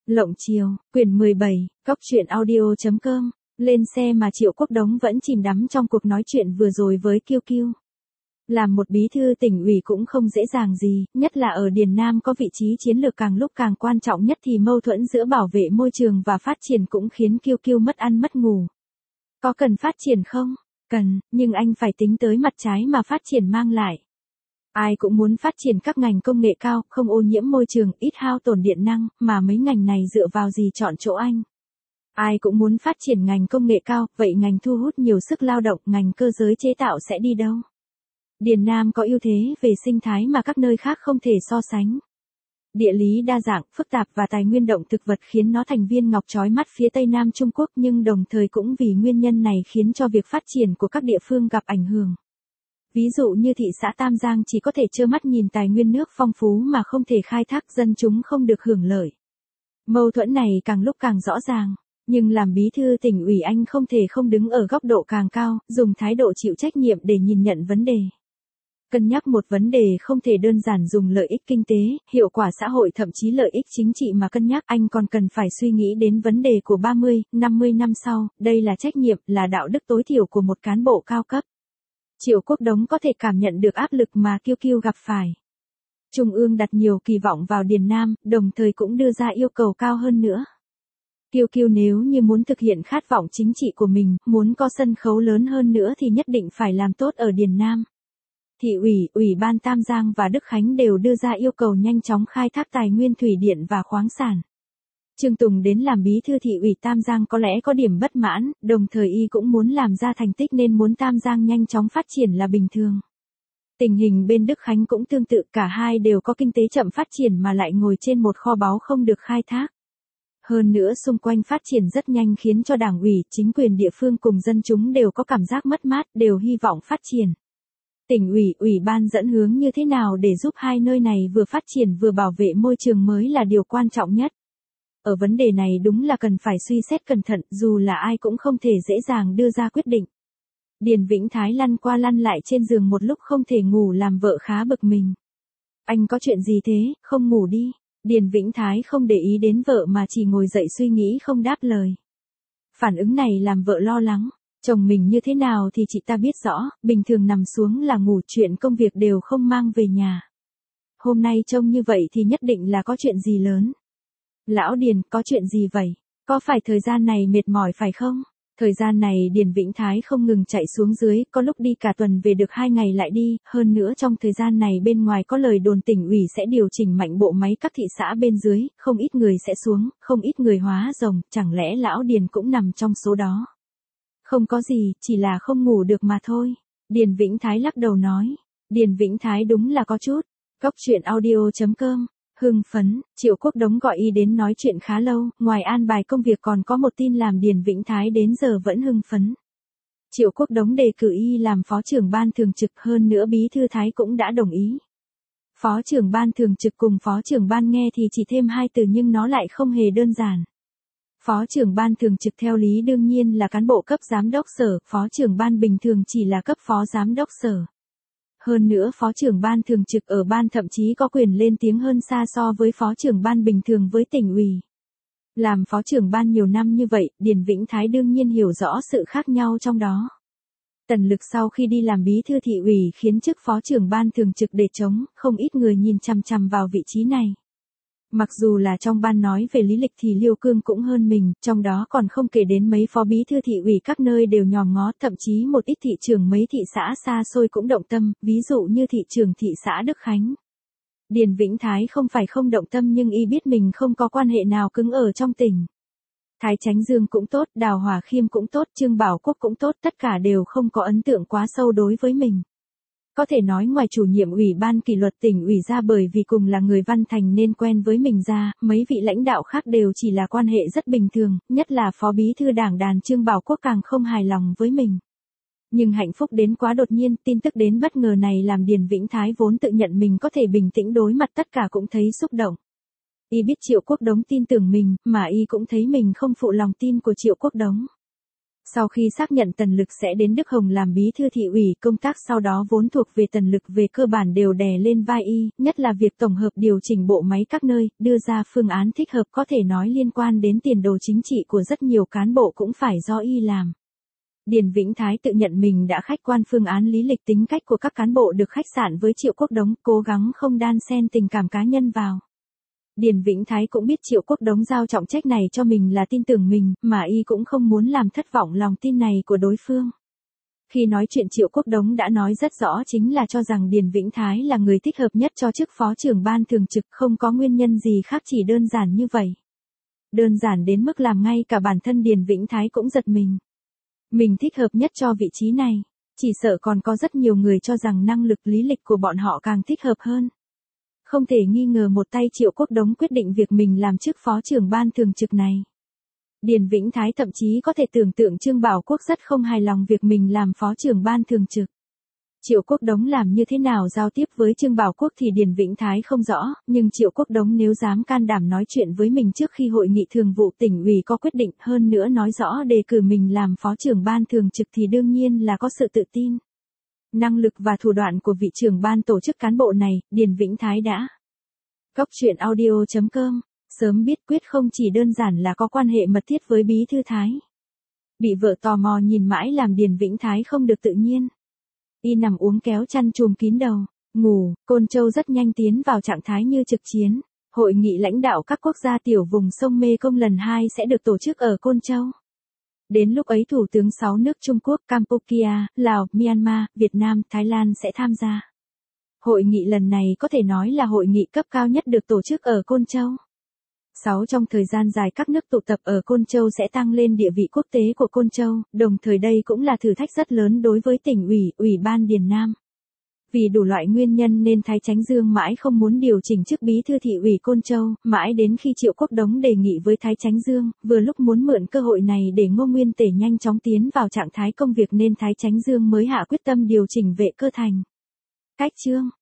Lộng Chiều, quyển 17, Cóc truyện audio.com. Lên xe mà Triệu Quốc Đống vẫn chìm đắm trong cuộc nói chuyện vừa rồi với Kiêu Kiêu. Làm một bí thư tỉnh ủy cũng không dễ dàng gì, nhất là ở Điền Nam có vị trí chiến lược càng lúc càng quan trọng nhất thì mâu thuẫn giữa bảo vệ môi trường và phát triển cũng khiến Kiêu Kiêu mất ăn mất ngủ. Có cần phát triển không? Cần, nhưng anh phải tính tới mặt trái mà phát triển mang lại. Ai cũng muốn phát triển các ngành công nghệ cao, không ô nhiễm môi trường, ít hao tổn điện năng, mà mấy ngành này dựa vào gì chọn chỗ anh? Ai cũng muốn phát triển ngành công nghệ cao, vậy ngành thu hút nhiều sức lao động, ngành cơ giới chế tạo sẽ đi đâu? Điền Nam có ưu thế về sinh thái mà các nơi khác không thể so sánh. Địa lý đa dạng, phức tạp và tài nguyên động thực vật khiến nó thành viên ngọc chói mắt phía Tây Nam Trung Quốc, nhưng đồng thời cũng vì nguyên nhân này khiến cho việc phát triển của các địa phương gặp ảnh hưởng. Ví dụ như thị xã Tam Giang chỉ có thể trơ mắt nhìn tài nguyên nước phong phú mà không thể khai thác, dân chúng không được hưởng lợi. Mâu thuẫn này càng lúc càng rõ ràng, nhưng làm bí thư tỉnh ủy anh không thể không đứng ở góc độ càng cao, dùng thái độ chịu trách nhiệm để nhìn nhận vấn đề. Cân nhắc một vấn đề không thể đơn giản dùng lợi ích kinh tế, hiệu quả xã hội thậm chí lợi ích chính trị mà cân nhắc, anh còn cần phải suy nghĩ đến vấn đề của 30, 50 năm sau, đây là trách nhiệm, là đạo đức tối thiểu của một cán bộ cao cấp. Triệu Quốc Đống có thể cảm nhận được áp lực mà Kiêu Kiêu gặp phải. Trung ương đặt nhiều kỳ vọng vào Điền Nam, đồng thời cũng đưa ra yêu cầu cao hơn nữa. Kiêu Kiêu nếu như muốn thực hiện khát vọng chính trị của mình, muốn có sân khấu lớn hơn nữa thì nhất định phải làm tốt ở Điền Nam. Thị ủy, Ủy ban Tam Giang và Đức Khánh đều đưa ra yêu cầu nhanh chóng khai thác tài nguyên thủy điện và khoáng sản. Trương Tùng đến làm bí thư thị ủy Tam Giang có lẽ có điểm bất mãn, đồng thời y cũng muốn làm ra thành tích nên muốn Tam Giang nhanh chóng phát triển là bình thường. Tình hình bên Đức Khánh cũng tương tự, cả hai đều có kinh tế chậm phát triển mà lại ngồi trên một kho báu không được khai thác. Hơn nữa xung quanh phát triển rất nhanh khiến cho đảng ủy, chính quyền địa phương cùng dân chúng đều có cảm giác mất mát, đều hy vọng phát triển. Tỉnh ủy, ủy ban dẫn hướng như thế nào để giúp hai nơi này vừa phát triển vừa bảo vệ môi trường mới là điều quan trọng nhất. Ở vấn đề này đúng là cần phải suy xét cẩn thận, dù là ai cũng không thể dễ dàng đưa ra quyết định. Điền Vĩnh Thái lăn qua lăn lại trên giường một lúc không thể ngủ làm vợ khá bực mình. Anh có chuyện gì thế, không ngủ đi. Điền Vĩnh Thái không để ý đến vợ mà chỉ ngồi dậy suy nghĩ không đáp lời. Phản ứng này làm vợ lo lắng. Chồng mình như thế nào thì chị ta biết rõ, bình thường nằm xuống là ngủ, chuyện công việc đều không mang về nhà. Hôm nay trông như vậy thì nhất định là có chuyện gì lớn. Lão Điền, có chuyện gì vậy? Có phải thời gian này mệt mỏi phải không? Thời gian này Điền Vĩnh Thái không ngừng chạy xuống dưới, có lúc đi cả tuần về được 2 ngày lại đi, hơn nữa trong thời gian này bên ngoài có lời đồn tỉnh ủy sẽ điều chỉnh mạnh bộ máy các thị xã bên dưới, không ít người sẽ xuống, không ít người hóa rồng, chẳng lẽ Lão Điền cũng nằm trong số đó? Không có gì, chỉ là không ngủ được mà thôi. Điền Vĩnh Thái lắc đầu nói. Điền Vĩnh Thái đúng là có chút. Cóc truyện audio.com. Hưng phấn, Triệu Quốc Đống gọi y đến nói chuyện khá lâu, ngoài an bài công việc còn có một tin làm Điền Vĩnh Thái đến giờ vẫn hưng phấn. Triệu Quốc Đống đề cử y làm phó trưởng ban thường trực, hơn nữa bí thư Thái cũng đã đồng ý. Phó trưởng ban thường trực cùng phó trưởng ban nghe thì chỉ thêm 2 từ nhưng nó lại không hề đơn giản. Phó trưởng ban thường trực theo lý đương nhiên là cán bộ cấp giám đốc sở, phó trưởng ban bình thường chỉ là cấp phó giám đốc sở. Hơn nữa phó trưởng ban thường trực ở ban thậm chí có quyền lên tiếng hơn xa so với phó trưởng ban bình thường với tỉnh ủy. Làm phó trưởng ban nhiều năm như vậy, Điền Vĩnh Thái đương nhiên hiểu rõ sự khác nhau trong đó. Tần Lực sau khi đi làm bí thư thị ủy khiến chức phó trưởng ban thường trực để trống, không ít người nhìn chằm chằm vào vị trí này. Mặc dù là trong ban nói về lý lịch thì Liêu Cương cũng hơn mình, trong đó còn không kể đến mấy phó bí thư thị ủy các nơi đều nhòm ngó, thậm chí một ít thị trưởng mấy thị xã xa xôi cũng động tâm, ví dụ như thị trưởng thị xã Đức Khánh. Điền Vĩnh Thái không phải không động tâm nhưng y biết mình không có quan hệ nào cứng ở trong tỉnh. Thái Chánh Dương cũng tốt, Đào Hòa Khiêm cũng tốt, Trương Bảo Quốc cũng tốt, tất cả đều không có ấn tượng quá sâu đối với mình. Có thể nói ngoài chủ nhiệm ủy ban kỷ luật tỉnh ủy ra bởi vì cùng là người Văn Thành nên quen với mình ra, mấy vị lãnh đạo khác đều chỉ là quan hệ rất bình thường, nhất là phó bí thư đảng đoàn Trương Bảo Quốc càng không hài lòng với mình. Nhưng hạnh phúc đến quá đột nhiên, tin tức đến bất ngờ này làm Điền Vĩnh Thái vốn tự nhận mình có thể bình tĩnh đối mặt tất cả cũng thấy xúc động. Y biết Triệu Quốc Đống tin tưởng mình, mà y cũng thấy mình không phụ lòng tin của Triệu Quốc Đống. Sau khi xác nhận Tần Lực sẽ đến Đức Hồng làm bí thư thị ủy, công tác sau đó vốn thuộc về Tần Lực về cơ bản đều đè lên vai y, nhất là việc tổng hợp điều chỉnh bộ máy các nơi, đưa ra phương án thích hợp có thể nói liên quan đến tiền đồ chính trị của rất nhiều cán bộ cũng phải do y làm. Điền Vĩnh Thái tự nhận mình đã khách quan phương án lý lịch tính cách của các cán bộ được khách sạn với Triệu Quốc Đống, cố gắng không đan xen tình cảm cá nhân vào. Điền Vĩnh Thái cũng biết Triệu Quốc Đống giao trọng trách này cho mình là tin tưởng mình, mà y cũng không muốn làm thất vọng lòng tin này của đối phương. Khi nói chuyện Triệu Quốc Đống đã nói rất rõ chính là cho rằng Điền Vĩnh Thái là người thích hợp nhất cho chức phó trưởng ban thường trực, không có nguyên nhân gì khác, chỉ đơn giản như vậy. Đơn giản đến mức làm ngay cả bản thân Điền Vĩnh Thái cũng giật mình. Mình thích hợp nhất cho vị trí này, chỉ sợ còn có rất nhiều người cho rằng năng lực lý lịch của bọn họ càng thích hợp hơn. Không thể nghi ngờ một tay Triệu Quốc Đống quyết định việc mình làm chức phó trưởng ban thường trực này. Điền Vĩnh Thái thậm chí có thể tưởng tượng Trương Bảo Quốc rất không hài lòng việc mình làm phó trưởng ban thường trực. Triệu Quốc Đống làm như thế nào giao tiếp với Trương Bảo Quốc thì Điền Vĩnh Thái không rõ, nhưng Triệu Quốc Đống nếu dám can đảm nói chuyện với mình trước khi hội nghị thường vụ tỉnh ủy có quyết định, hơn nữa nói rõ đề cử mình làm phó trưởng ban thường trực thì đương nhiên là có sự tự tin. Năng lực và thủ đoạn của vị trưởng ban tổ chức cán bộ này, Điền Vĩnh Thái đã. Coctruyện.audio.com, sớm biết quyết không chỉ đơn giản là có quan hệ mật thiết với bí thư Thái. Bị vợ tò mò nhìn mãi làm Điền Vĩnh Thái không được tự nhiên. Y nằm uống kéo chăn trùm kín đầu, ngủ. Côn Châu rất nhanh tiến vào trạng thái như trực chiến. Hội nghị lãnh đạo các quốc gia tiểu vùng sông Mekong lần 2 sẽ được tổ chức ở Côn Châu. Đến lúc ấy Thủ tướng 6 nước Trung Quốc, Campuchia, Lào, Myanmar, Việt Nam, Thái Lan sẽ tham gia. Hội nghị lần này có thể nói là hội nghị cấp cao nhất được tổ chức ở Côn Châu. Trong thời gian dài các nước tụ tập ở Côn Châu sẽ tăng lên địa vị quốc tế của Côn Châu, đồng thời đây cũng là thử thách rất lớn đối với tỉnh ủy, Ủy ban Điền Nam. Vì đủ loại nguyên nhân nên Thái Chánh Dương mãi không muốn điều chỉnh chức bí thư thị ủy Côn Châu, mãi đến khi Triệu Quốc Đống đề nghị với Thái Chánh Dương, vừa lúc muốn mượn cơ hội này để Ngô Nguyên Tể nhanh chóng tiến vào trạng thái công việc nên Thái Chánh Dương mới hạ quyết tâm điều chỉnh Vệ Cơ Thành. Cách chương